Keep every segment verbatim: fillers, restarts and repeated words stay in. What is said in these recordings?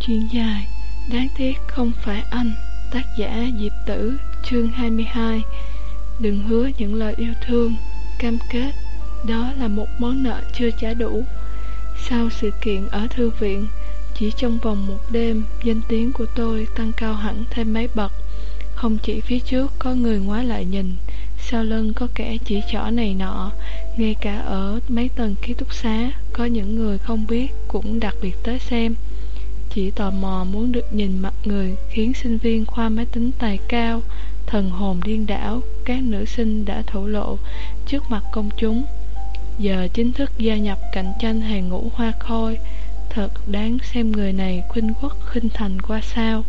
Chuyện dài, đáng tiếc không phải anh. Tác giả Diệp Tử. Chương hai mươi hai. Đừng hứa những lời yêu thương, cam kết, đó là một món nợ chưa trả đủ. Sau sự kiện ở thư viện, chỉ trong vòng một đêm, danh tiếng của tôi tăng cao hẳn thêm mấy bậc. Không chỉ phía trước có người ngoái lại nhìn, sau lưng có kẻ chỉ trỏ này nọ. Ngay cả ở mấy tầng ký túc xá, có những người không biết cũng đặc biệt tới xem. Chỉ tò mò muốn được nhìn mặt người khiến sinh viên khoa máy tính tài cao thần hồn điên đảo. Các nữ sinh đã thổ lộ trước mặt công chúng, giờ chính thức gia nhập cạnh tranh hàng ngũ hoa khôi. Thật đáng xem người này khuynh quốc khuynh thành qua sao.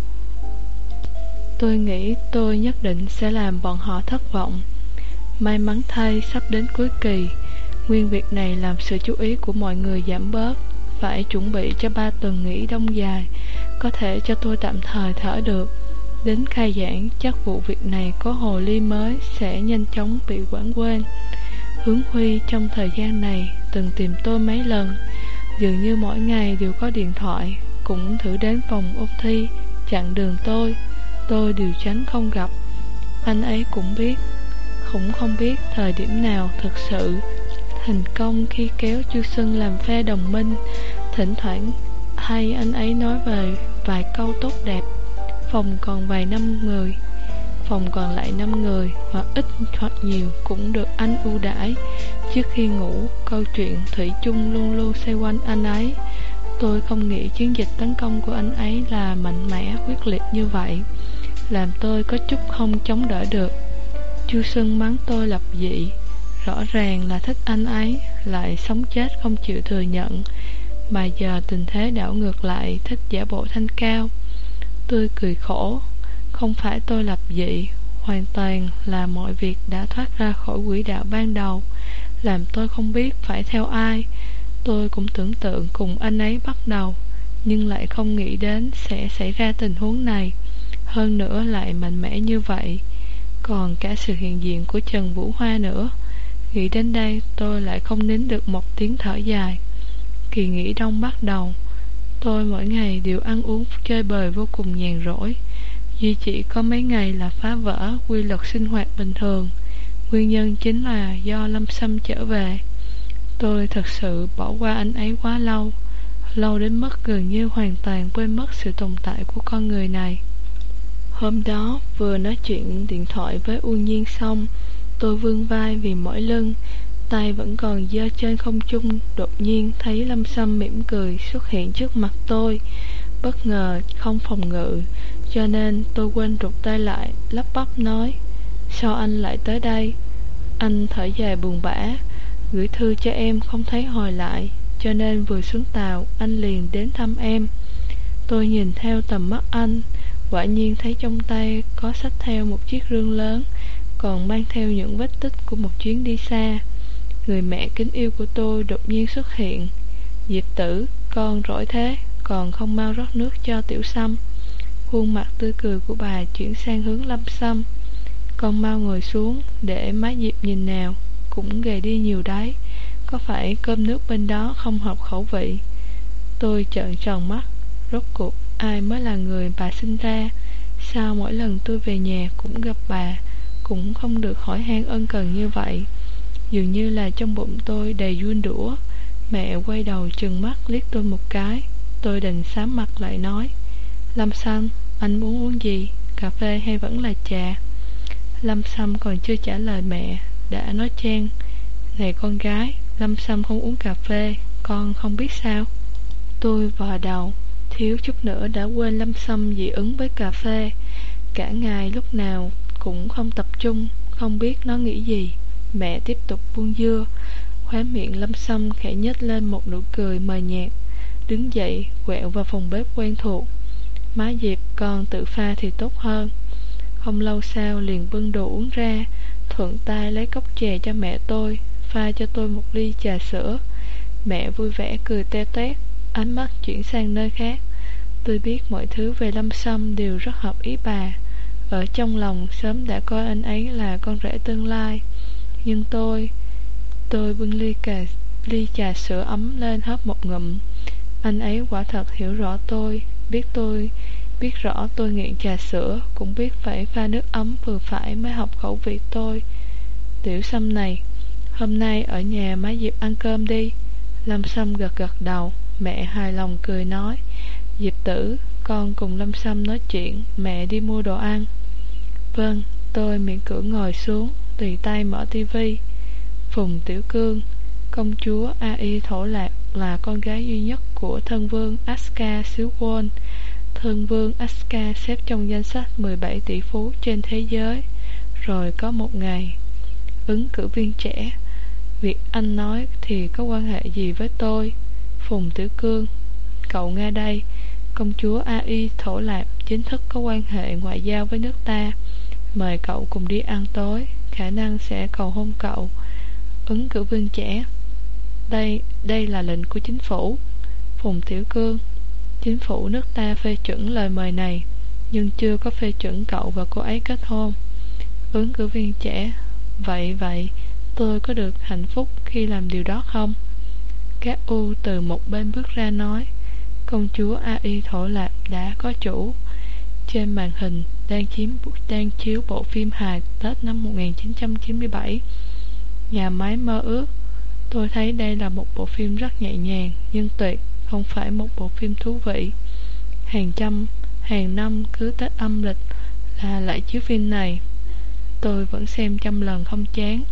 Tôi nghĩ tôi nhất định sẽ làm bọn họ thất vọng. May mắn thay, sắp đến cuối kỳ, nguyên việc này làm sự chú ý của mọi người giảm bớt. Phải chuẩn bị cho ba tuần nghỉ đông dài, có thể cho tôi tạm thời thở được. Đến khai giảng, chắc vụ việc này có hồ ly mới sẽ nhanh chóng bị quản quên. Hướng Huy trong thời gian này từng tìm tôi mấy lần, dường như mỗi ngày đều có điện thoại, cũng thử đến phòng ôn thi, chặn đường tôi, tôi đều tránh không gặp. Anh ấy cũng biết, cũng không biết thời điểm nào thực sự thành công khi kéo Chu Xuân làm phe đồng minh. Thỉnh thoảng hay anh ấy nói về vài câu tốt đẹp. Phòng còn vài năm người, phòng còn lại năm người, hoặc ít hoặc nhiều cũng được anh ưu đãi. Trước khi ngủ, câu chuyện thủy chung luôn luôn xoay quanh anh ấy. Tôi không nghĩ chiến dịch tấn công của anh ấy là mạnh mẽ quyết liệt như vậy, làm tôi có chút không chống đỡ được. Chu Xuân mắng tôi lập dị, rõ ràng là thích anh ấy, lại sống chết không chịu thừa nhận. Mà giờ tình thế đảo ngược lại, thích giả bộ thanh cao. Tôi cười khổ, không phải tôi lập dị, hoàn toàn là mọi việc đã thoát ra khỏi quỹ đạo ban đầu, làm tôi không biết phải theo ai. Tôi cũng tưởng tượng cùng anh ấy bắt đầu, nhưng lại không nghĩ đến sẽ xảy ra tình huống này, hơn nữa lại mạnh mẽ như vậy. Còn cả sự hiện diện của Trần Vũ Hoa nữa. Nghĩ đến đây tôi lại không nín được một tiếng thở dài. Kỳ nghỉ đông bắt đầu, tôi mỗi ngày đều ăn uống chơi bời vô cùng nhàn rỗi, duy chỉ có mấy ngày là phá vỡ quy luật sinh hoạt bình thường. Nguyên nhân chính là do Lâm Sâm trở về. Tôi thật sự bỏ qua anh ấy quá lâu, lâu đến mức gần như hoàn toàn quên mất sự tồn tại của con người này. Hôm đó vừa nói chuyện điện thoại với U Nhiên xong, tôi vươn vai vì mỏi lưng, tay vẫn còn giơ trên không trung. Đột nhiên thấy Lâm Sâm mỉm cười xuất hiện trước mặt tôi, bất ngờ không phòng ngự, cho nên tôi quên rụt tay lại, lắp bắp nói: sao anh lại tới đây? Anh thở dài buồn bã: gửi thư cho em không thấy hồi lại, cho nên vừa xuống tàu anh liền đến thăm em. Tôi nhìn theo tầm mắt anh, quả nhiên thấy trong tay có xách theo một chiếc rương lớn, còn mang theo những vết tích của một chuyến đi xa. Người mẹ kính yêu của tôi đột nhiên xuất hiện. Diệp Tử, con rỗi thế, còn không mau rót nước cho Tiểu Sâm. Khuôn mặt tươi cười của bà chuyển sang hướng Lâm Sâm. Con mau ngồi xuống để má Diệp nhìn nào, cũng gầy đi nhiều đấy. Có phải cơm nước bên đó không hợp khẩu vị? Tôi trợn tròn mắt. Rốt cuộc ai mới là người bà sinh ra? Sao mỗi lần tôi về nhà cũng gặp bà, cũng không được hỏi han ân cần như vậy? Dường như là trong bụng tôi đầy giun đũa. Mẹ quay đầu trừng mắt liếc tôi một cái. Tôi đành xám mặt lại nói: Lâm Sâm, anh muốn uống gì? Cà phê hay vẫn là trà? Lâm Sâm còn chưa trả lời mẹ đã nói chen: này con gái, Lâm Sâm không uống cà phê, con không biết sao? Tôi vò đầu, thiếu chút nữa đã quên Lâm Sâm dị ứng với cà phê. Cả ngày lúc nào cũng không tập trung, không biết nó nghĩ gì. Mẹ tiếp tục buông dưa. Khóe miệng Lâm Sâm khẽ nhếch lên một nụ cười mờ nhạt, đứng dậy quẹo vào phòng bếp quen thuộc. Má Diệp, con tự pha thì tốt hơn. Không lâu sau liền bưng đồ uống ra, thuận tay lấy cốc chè cho mẹ tôi, pha cho tôi một ly trà sữa. Mẹ vui vẻ cười te toét, ánh mắt chuyển sang nơi khác. Tôi biết mọi thứ về Lâm Sâm đều rất hợp ý bà. Ở trong lòng sớm đã coi anh ấy là con rể tương lai. Nhưng tôi Tôi bưng ly, cà, ly trà sữa ấm lên hớp một ngụm. Anh ấy quả thật hiểu rõ tôi, Biết tôi Biết rõ tôi nghiện trà sữa, cũng biết phải pha nước ấm vừa phải mới hợp khẩu vị tôi. Tiểu Sâm này, hôm nay ở nhà má Diệp ăn cơm đi. Lâm Sâm gật gật đầu. Mẹ hài lòng cười nói, Diệp tử, con cùng Lâm Sâm nói chuyện, mẹ đi mua đồ ăn. Vâng. Tôi miễn cưỡng ngồi xuống, tùy tay mở tivi. Phùng Tiểu Cương, công chúa A Y Thổ Lạc, là con gái duy nhất của thân vương Aska xứ Won. Thân vương Aska xếp trong danh sách mười bảy tỷ phú trên thế giới. Rồi có một ngày, ứng cử viên trẻ. Việc anh nói thì có quan hệ gì với tôi? Phùng Tiểu Cương, cậu nghe đây, công chúa A Y Thổ Lạc chính thức có quan hệ ngoại giao với nước ta. Mời cậu cùng đi ăn tối, khả năng sẽ cầu hôn cậu. Ứng cử viên trẻ, Đây, đây là lệnh của chính phủ. Phùng Tiểu Cương, chính phủ nước ta phê chuẩn lời mời này, nhưng chưa có phê chuẩn cậu và cô ấy kết hôn. Ứng cử viên trẻ, Vậy vậy, tôi có được hạnh phúc khi làm điều đó không? Các U từ một bên bước ra nói, công chúa A Y Thổ Lạc đã có chủ. Trên màn hình đang, chiếm, đang chiếu bộ phim hài Tết năm một nghìn chín trăm chín mươi bảy, Nhà máy mơ ước. Tôi thấy đây là một bộ phim rất nhẹ nhàng nhưng tuyệt, không phải một bộ phim thú vị. Hàng trăm, hàng năm cứ Tết âm lịch là lại chiếu phim này. Tôi vẫn xem trăm lần không chán.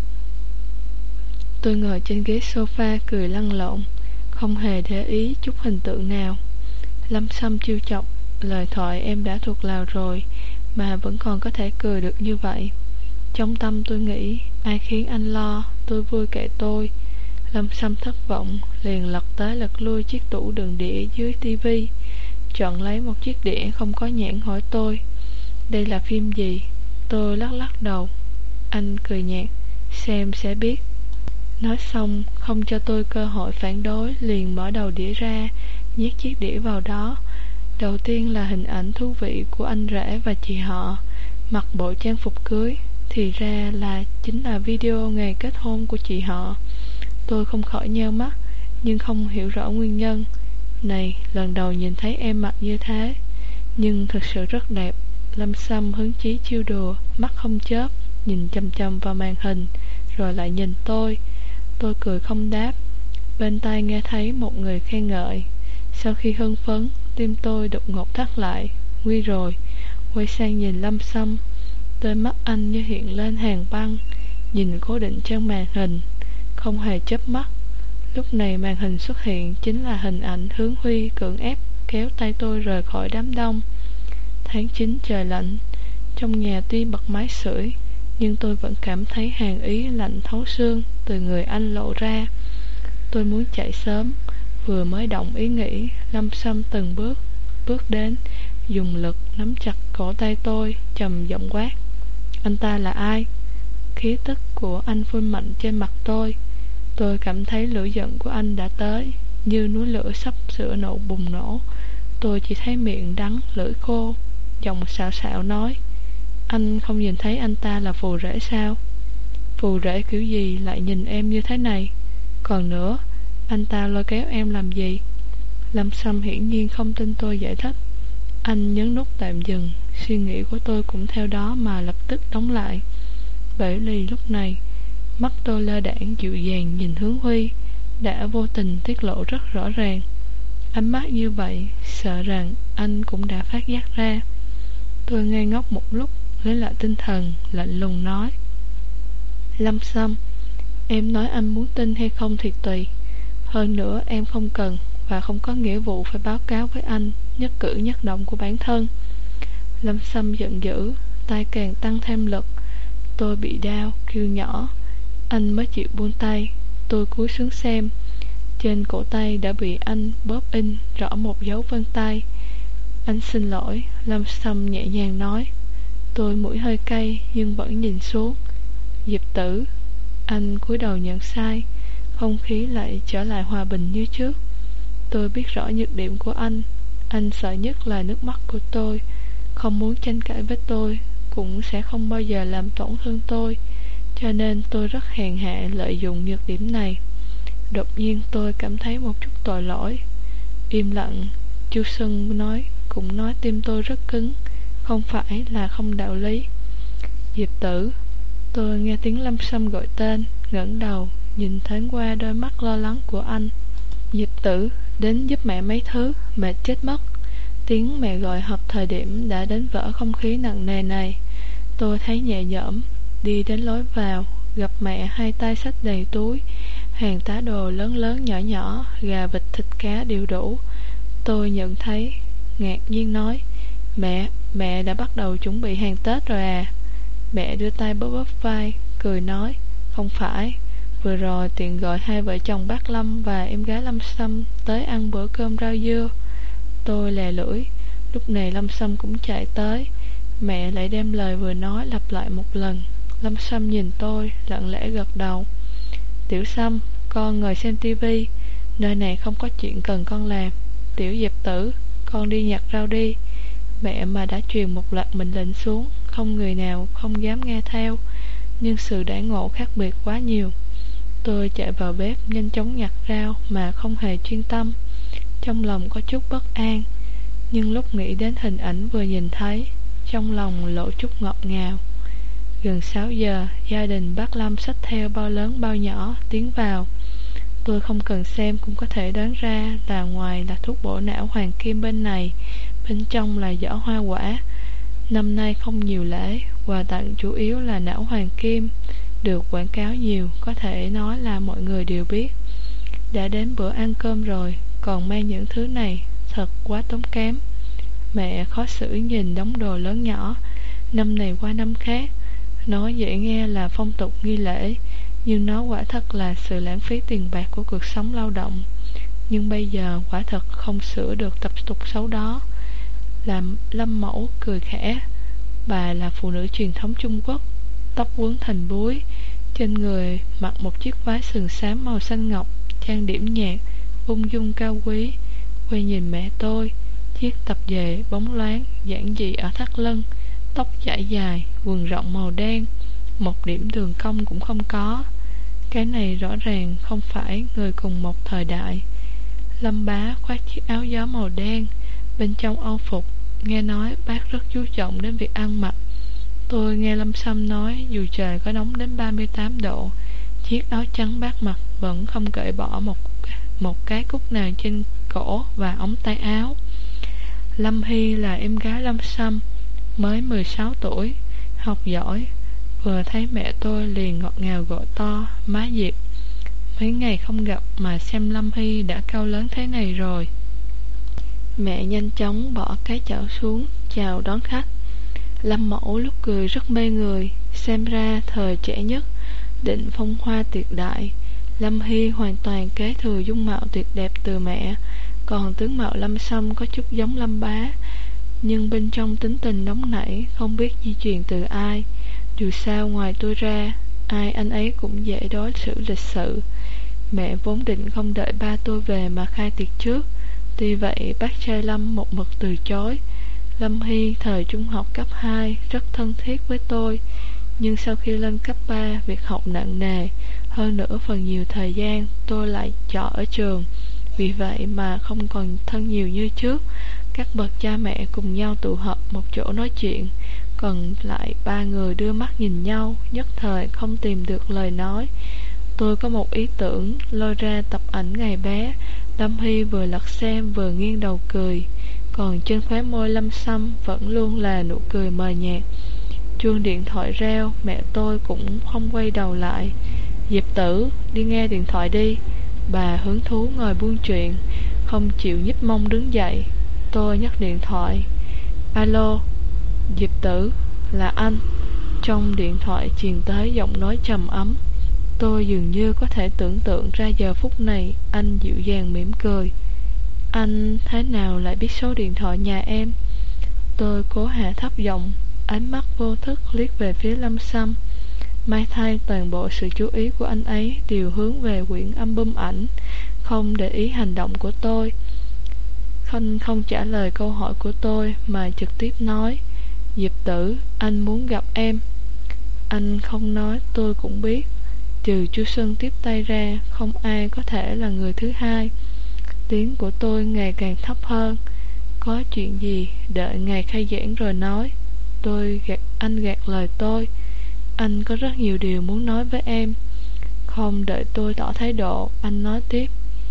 Tôi ngồi trên ghế sofa cười lăn lộn, không hề để ý chút hình tượng nào. Lâm Sâm trêu chọc, lời thoại em đã thuộc lào rồi mà vẫn còn có thể cười được như vậy. Trong tâm tôi nghĩ, ai khiến anh lo, tôi vui kệ tôi. Lâm Sâm thất vọng, liền lật tới lật lui chiếc tủ đựng đĩa dưới tivi, chọn lấy một chiếc đĩa không có nhãn hỏi tôi, đây là phim gì? Tôi lắc lắc đầu. Anh cười nhạt, xem sẽ biết. Nói xong, không cho tôi cơ hội phản đối, liền mở đầu đĩa ra, nhét chiếc đĩa vào đó. Đầu tiên là hình ảnh thú vị của anh rể và chị họ, mặc bộ trang phục cưới, thì ra là chính là video ngày kết hôn của chị họ. Tôi không khỏi nheo mắt, nhưng không hiểu rõ nguyên nhân. Này, lần đầu nhìn thấy em mặc như thế, nhưng thực sự rất đẹp. Lâm Sâm hứng chí chiêu đùa, mắt không chớp, nhìn chăm chăm vào màn hình, rồi lại nhìn tôi. Tôi cười không đáp. Bên tai nghe thấy một người khen ngợi. Sau khi hưng phấn, tim tôi đột ngột thắt lại. Nguy rồi. Quay sang nhìn Lâm Sâm, đôi mắt anh như hiện lên hàng băng, nhìn cố định trên màn hình, không hề chớp mắt. Lúc này màn hình xuất hiện chính là hình ảnh Hướng Huy cưỡng ép kéo tay tôi rời khỏi đám đông. Tháng chín trời lạnh, trong nhà tuy bật máy sưởi, nhưng tôi vẫn cảm thấy hàn ý lạnh thấu xương từ người anh lộ ra. Tôi muốn chạy sớm. Vừa mới động ý nghĩ, Lâm Sâm từng bước bước đến, dùng lực nắm chặt cổ tay tôi, trầm giọng quát, anh ta là ai? Khí tức của anh phun mạnh trên mặt tôi. Tôi cảm thấy lửa giận của anh đã tới, như núi lửa sắp sửa nổ bùng nổ. Tôi chỉ thấy miệng đắng, lưỡi khô, giọng xạo xạo nói, anh không nhìn thấy anh ta là phù rể sao? Phù rể kiểu gì lại nhìn em như thế này? Còn nữa, anh ta lôi kéo em làm gì? Lâm Sâm hiển nhiên không tin tôi giải thích. Anh nhấn nút tạm dừng, suy nghĩ của tôi cũng theo đó mà lập tức đóng lại. Bởi vì lúc này, mắt tôi lơ đãng dịu dàng nhìn Hướng Huy, đã vô tình tiết lộ rất rõ ràng. Ánh mắt như vậy, sợ rằng anh cũng đã phát giác ra. Tôi ngây ngốc một lúc, lấy lại tinh thần, lạnh lùng nói, Lâm Sâm, em nói anh muốn tin hay không thì tùy. Hơn nữa em không cần và không có nghĩa vụ phải báo cáo với anh nhất cử nhất động của bản thân. Lâm Sâm giận dữ, tay càng tăng thêm lực. Tôi bị đau, kêu nhỏ. Anh mới chịu buông tay. Tôi cúi xuống xem. Trên cổ tay đã bị anh bóp in rõ một dấu vân tay. Anh xin lỗi, Lâm Sâm nhẹ nhàng nói. Tôi mũi hơi cay nhưng vẫn nhìn xuống. Diệp tử. Anh cúi đầu nhận sai. Không khí lại trở lại hòa bình như trước. Tôi biết rõ nhược điểm của anh. Anh sợ nhất là nước mắt của tôi. Không muốn tranh cãi với tôi, cũng sẽ không bao giờ làm tổn thương tôi. Cho nên tôi rất hèn hạ lợi dụng nhược điểm này. Đột nhiên tôi cảm thấy một chút tội lỗi. Im lặng, Chu Sân nói, cũng nói tim tôi rất cứng, không phải là không đạo lý. Diệp Tử. Tôi nghe tiếng Lâm Sâm gọi tên, ngẩng đầu, nhìn thoáng qua đôi mắt lo lắng của anh. Diệp Tử, đến giúp mẹ mấy thứ, mệt chết mất. Tiếng mẹ gọi hợp thời điểm đã đến vỡ không khí nặng nề này. Tôi thấy nhẹ nhõm, đi đến lối vào, gặp mẹ hai tay xách đầy túi, hàng tá đồ lớn lớn nhỏ nhỏ, gà vịt thịt cá đều đủ. Tôi nhận thấy, ngạc nhiên nói, Mẹ, mẹ đã bắt đầu chuẩn bị hàng Tết rồi à? Mẹ đưa tay bóp bóp vai, cười nói, không phải, vừa rồi tiện gọi hai vợ chồng bác Lâm và em gái Lâm Sâm tới ăn bữa cơm rau dưa. Tôi lè lưỡi, lúc này Lâm Sâm cũng chạy tới. Mẹ lại đem lời vừa nói lặp lại một lần. Lâm Sâm nhìn tôi, lặng lẽ gật đầu. Tiểu Sâm, con ngồi xem tivi, nơi này không có chuyện cần con làm. Tiểu Diệp Tử, con đi nhặt rau đi. Mẹ mà đã truyền một loạt mệnh lệnh xuống, không người nào không dám nghe theo, nhưng sự đãi ngộ khác biệt quá nhiều. Tôi chạy vào bếp nhanh chóng nhặt rau mà không hề chuyên tâm, trong lòng có chút bất an, nhưng lúc nghĩ đến hình ảnh vừa nhìn thấy, trong lòng lộ chút ngọt ngào. Gần sáu giờ, gia đình bác Lâm xách theo bao lớn bao nhỏ tiến vào. Tôi không cần xem cũng có thể đoán ra là ngoài là thuốc bổ não hoàng kim bên này, bên trong là giỏ hoa quả. Năm nay không nhiều lễ, quà tặng chủ yếu là não hoàng kim, được quảng cáo nhiều, có thể nói là mọi người đều biết. Đã đến bữa ăn cơm rồi, còn mang những thứ này, thật quá tốn kém. Mẹ khó xử nhìn đống đồ lớn nhỏ, năm này qua năm khác. Nói dễ nghe là phong tục nghi lễ, nhưng nó quả thật là sự lãng phí tiền bạc của cuộc sống lao động. Nhưng bây giờ quả thật không sửa được tập tục xấu đó. Làm Lâm mẫu cười khẽ. Bà là phụ nữ truyền thống Trung Quốc, tóc quấn thành búi, trên người mặc một chiếc váy sườn xám màu xanh ngọc, trang điểm nhạt, ung dung cao quý. Quay nhìn mẹ tôi, chiếc tập dề bóng loáng, giản dị ở thắt lưng, tóc chải dài, quần rộng màu đen, một điểm đường cong cũng không có. Cái này rõ ràng không phải người cùng một thời đại. Lâm bá khoác chiếc áo gió màu đen, bên trong âu phục, nghe nói bác rất chú trọng đến việc ăn mặc. Tôi nghe Lâm Sâm nói dù trời có nóng đến ba mươi tám độ, chiếc áo trắng bác mặc vẫn không cởi bỏ một, một cái cúc nào trên cổ và ống tay áo. Lâm Hy là em gái Lâm Sâm, mới mười sáu tuổi, học giỏi. Vừa thấy mẹ tôi liền ngọt ngào gọi to, má Diệp. Mấy ngày không gặp mà xem Lâm Hy đã cao lớn thế này rồi. Mẹ nhanh chóng bỏ cái chảo xuống, chào đón khách. Lâm mẫu lúc cười rất mê người, xem ra thời trẻ nhất, định phong hoa tuyệt đại. Lâm Hy hoàn toàn kế thừa dung mạo tuyệt đẹp từ mẹ, còn tướng mạo Lâm Sâm có chút giống Lâm bá, nhưng bên trong tính tình nóng nảy, không biết di truyền từ ai. Dù sao ngoài tôi ra, ai anh ấy cũng dễ đối xử lịch sự. Mẹ vốn định không đợi ba tôi về mà khai tiệc trước, tuy vậy bác trai Lâm một mực từ chối. Lâm Hy thời trung học cấp hai rất thân thiết với tôi, nhưng sau khi lên cấp ba, việc học nặng nề, hơn nữa phần nhiều thời gian tôi lại trọ ở trường, vì vậy mà không còn thân nhiều như trước. Các bậc cha mẹ cùng nhau tụ họp một chỗ nói chuyện, còn lại ba người đưa mắt nhìn nhau, nhất thời không tìm được lời nói. Tôi có một ý tưởng, lôi ra tập ảnh ngày bé. Lâm Hy vừa lật xem vừa nghiêng đầu cười, còn trên khóe môi Lâm Sâm vẫn luôn là nụ cười mờ nhạt. Chuông điện thoại reo, mẹ tôi cũng không quay đầu lại. Diệp Tử, đi nghe điện thoại đi. Bà hứng thú ngồi buôn chuyện, không chịu nhích mông đứng dậy. Tôi nhấc điện thoại. Alo, Diệp Tử, là anh. Trong điện thoại truyền tới giọng nói trầm ấm. Tôi dường như có thể tưởng tượng ra giờ phút này anh dịu dàng mỉm cười. Anh thế nào lại biết số điện thoại nhà em? Tôi cố hạ thấp giọng, ánh mắt vô thức liếc về phía Lâm Sâm. May thay toàn bộ sự chú ý của anh ấy đều hướng về quyển album ảnh, không để ý hành động của tôi. Không, không trả lời câu hỏi của tôi mà trực tiếp nói, Diệp Tử, anh muốn gặp em. Anh không nói tôi cũng biết, trừ Chu Xuân tiếp tay ra, không ai có thể là người thứ hai. Tiếng của tôi ngày càng thấp hơn. Có chuyện gì đợi ngày khai giảng rồi nói. Tôi gạt anh gạt lời tôi. Anh có rất nhiều điều muốn nói với em. Không đợi tôi tỏ thái độ, anh nói tiếp.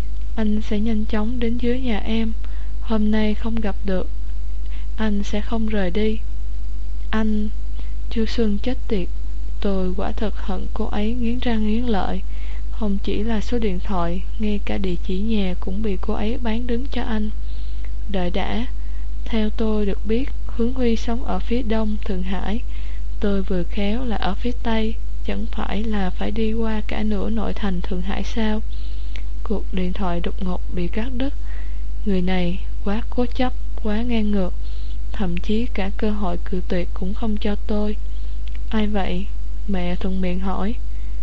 Anh sẽ nhanh chóng đến dưới nhà em. Hôm nay không gặp được, anh sẽ không rời đi. Anh... Chu Xuân chết tiệt. Tôi quả thật hận cô ấy nghiến răng nghiến lợi. Không chỉ là số điện thoại, ngay cả địa chỉ nhà cũng bị cô ấy bán đứng cho anh. Đợi đã. Theo tôi được biết, Hướng Huy sống ở phía đông Thượng Hải. Tôi vừa khéo là ở phía tây. Chẳng phải là phải đi qua cả nửa nội thành Thượng Hải sao? Cuộc điện thoại đột ngột bị cắt đứt. Người này quá cố chấp, quá ngang ngược, thậm chí cả cơ hội cự tuyệt cũng không cho tôi. Ai vậy? Mẹ thuận miệng hỏi.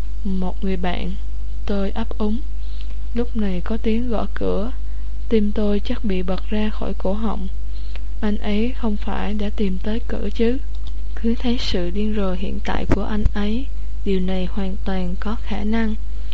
Một người bạn. Tôi ấp úng. Lúc này có tiếng gõ cửa. Tim tôi chắc bị bật ra khỏi cổ họng. Anh ấy không phải đã tìm tới cửa chứ? Cứ thấy sự điên rồ hiện tại của anh ấy, điều này hoàn toàn có khả năng.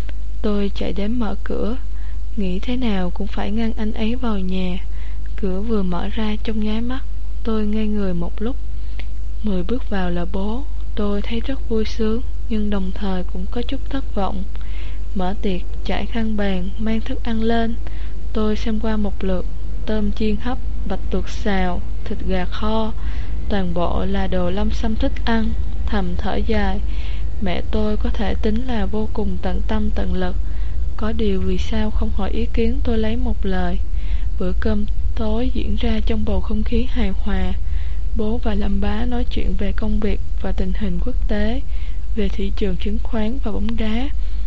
Tôi chạy đến mở cửa, nghĩ thế nào cũng phải ngăn anh ấy vào nhà. Cửa vừa mở ra trong nháy mắt, tôi ngây người một lúc. Mười bước vào là bố. Tôi thấy rất vui sướng, nhưng đồng thời cũng có chút thất vọng. Mở tiệc, trải khăn bàn, mang thức ăn lên. Tôi xem qua một lượt. Tôm chiên hấp, bạch tuộc xào, thịt gà kho, toàn bộ là đồ Lâm Sâm thích ăn. Thầm thở dài. Mẹ tôi có thể tính là vô cùng tận tâm tận lực. Có điều vì sao không hỏi ý kiến tôi lấy một lời. Bữa cơm tối diễn ra trong bầu không khí hài hòa. Bố và Lâm Bá nói chuyện về công việc và tình hình quốc tế, về thị trường chứng khoán và bóng đá.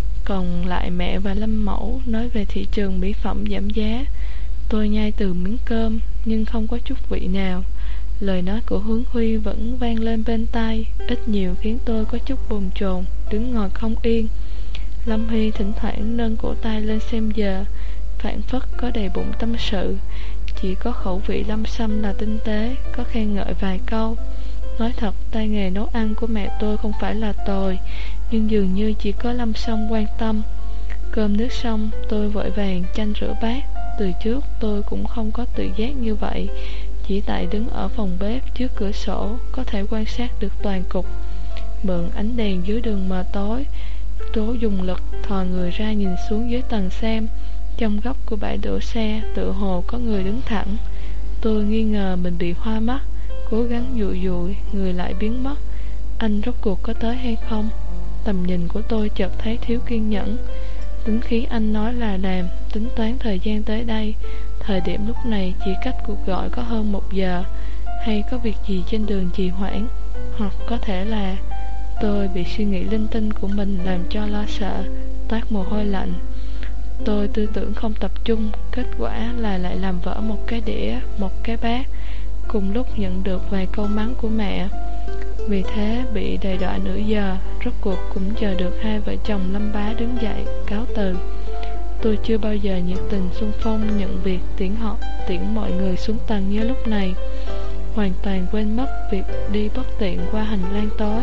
Còn lại mẹ và Lâm Mẫu nói về thị trường mỹ phẩm giảm giá. Tôi nhai từ miếng cơm nhưng không có chút vị nào. Lời nói của Hướng Huy vẫn vang lên bên tai, ít nhiều khiến tôi có chút bồn chồn, đứng ngồi không yên. Lâm Hy thỉnh thoảng nâng cổ tay lên xem giờ, phảng phất có đầy bụng tâm sự. Chỉ có khẩu vị Lâm Sâm là tinh tế, có khen ngợi vài câu. Nói thật, tay nghề nấu ăn của mẹ tôi không phải là tồi, nhưng dường như chỉ có Lâm Sâm quan tâm. Cơm nước xong, tôi vội vàng chanh rửa bát. Từ trước tôi cũng không có tự giác như vậy. Chỉ tại đứng ở phòng bếp trước cửa sổ, có thể quan sát được toàn cục. Mượn ánh đèn dưới đường mờ tối, tôi dùng lực thò người ra nhìn xuống dưới tầng xem. Trong góc của bãi đổ xe, tựa hồ có người đứng thẳng. Tôi nghi ngờ mình bị hoa mắt, cố gắng dụi dụi, người lại biến mất. Anh rốt cuộc có tới hay không? Tầm nhìn của tôi chợt thấy thiếu kiên nhẫn. Tính khí anh nói là làm, tính toán thời gian tới đây. Thời điểm lúc này chỉ cách cuộc gọi có hơn một giờ. Hay có việc gì trên đường trì hoãn? Hoặc có thể là tôi bị suy nghĩ linh tinh của mình làm cho lo sợ, toát mồ hôi lạnh. Tôi tư tưởng không tập trung, kết quả là lại làm vỡ một cái đĩa, một cái bát, cùng lúc nhận được vài câu mắng của mẹ. Vì thế bị đầy đọa nửa giờ, rốt cuộc cũng chờ được hai vợ chồng Lâm Bá đứng dậy cáo từ. Tôi chưa bao giờ nhiệt tình xung phong nhận việc tiễn họ, tiễn mọi người xuống tầng như lúc này. Hoàn toàn quên mất việc đi bất tiện qua hành lang tối.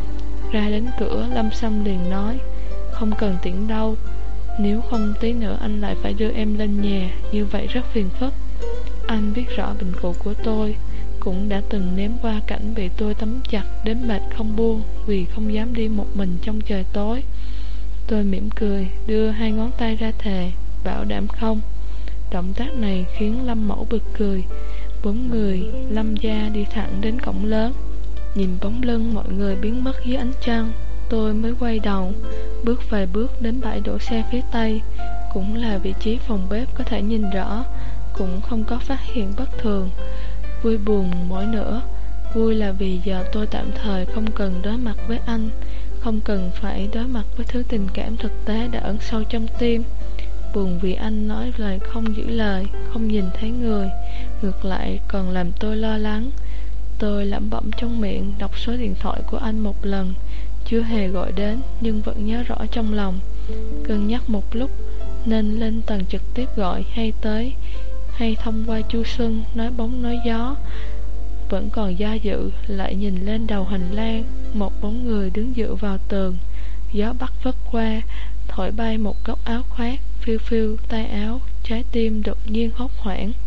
Ra đến cửa, Lâm Sâm liền nói, không cần tiễn đâu. Nếu không tí nữa anh lại phải đưa em lên nhà, như vậy rất phiền phức. Anh biết rõ bệnh cũ của tôi, cũng đã từng nếm qua cảnh bị tôi tóm chặt đến mệt không buông vì không dám đi một mình trong trời tối. Tôi mỉm cười, đưa hai ngón tay ra thề, bảo đảm không. Động tác này khiến Lâm Mẫu bực cười. Bốn người Lâm gia đi thẳng đến cổng lớn. Nhìn bóng lưng mọi người biến mất dưới ánh trăng, tôi mới quay đầu, bước vài bước đến bãi đổ xe phía tây. Cũng là vị trí phòng bếp có thể nhìn rõ, cũng không có phát hiện bất thường. Vui buồn mỗi nửa. Vui là vì giờ tôi tạm thời không cần đối mặt với anh, không cần phải đối mặt với thứ tình cảm thực tế đã ẩn sâu trong tim. Buồn vì anh nói lời không giữ lời, không nhìn thấy người, ngược lại còn làm tôi lo lắng. Tôi lẩm bẩm trong miệng, đọc số điện thoại của anh một lần. Chưa hề gọi đến nhưng vẫn nhớ rõ trong lòng. Cân nhắc một lúc nên lên tầng trực tiếp gọi hay tới, hay thông qua Chu Xuân nói bóng nói gió. Vẫn còn do dự, lại nhìn lên đầu hành lang. Một bóng người đứng dựa vào tường. Gió bắc phất qua, thổi bay một góc áo khoác, phiêu phiêu tay áo. Trái tim đột nhiên hốt hoảng.